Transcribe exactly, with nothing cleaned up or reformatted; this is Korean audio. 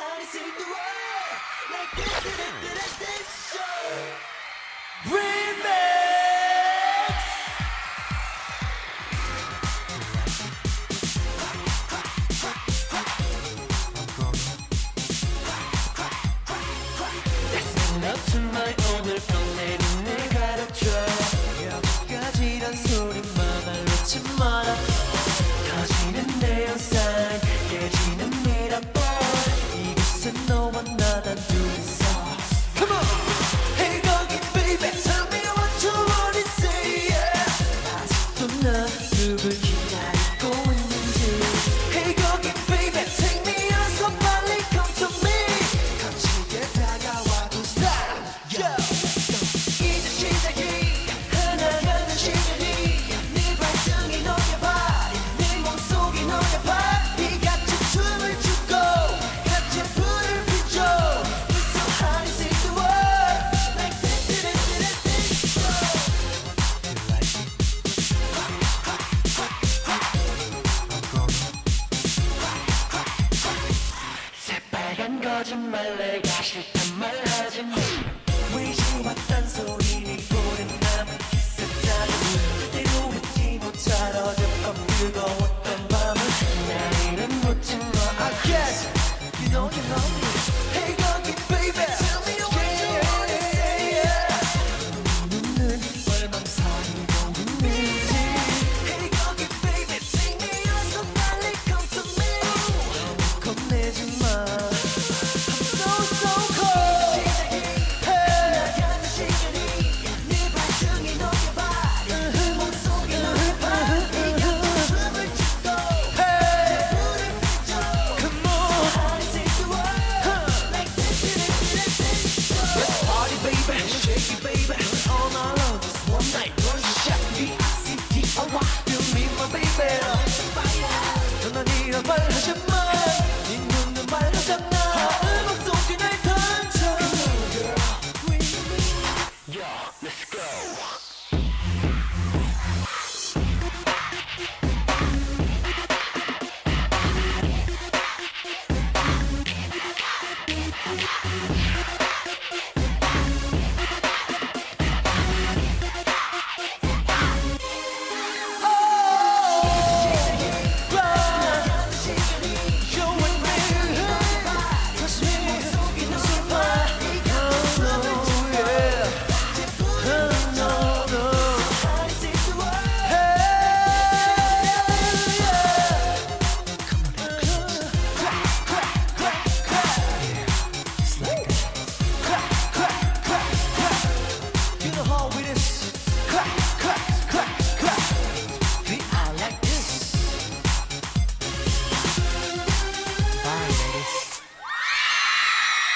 honey, see the world like this, this, this, this show. Remix. 정말 오늘 꺼내린 내 가르쳐 여기까지란 소리만 알려치 마라 터지는 내 영상 깨지는 미라볼 이곳은 너와 나 단 둘이서 Come on! Hey 거기 baby tell me what you wanna say yeah. 아직도 난 누굴 기다리고 있는지 Hey 거기 baby take me on so 빨리 come to me 거칠게 다가와도 stop yeah. 이제 시작이 하나가는 시간이 네 발등이 녹여봐 네 몸속이 녹여봐 이같이 춤을 추고 같이 불을 피죠 It's so hot, it's in the world like this, this, this, this show. You like it? 새빨간 거짓말 내가 싫단 말 하지 마 의지와 딴소리 네 꼴은 남은 기세잖아 그대로 잊지 못할 어젯밤 뜨거웠던 밤은 나이는 묻지 마 I guess you know you know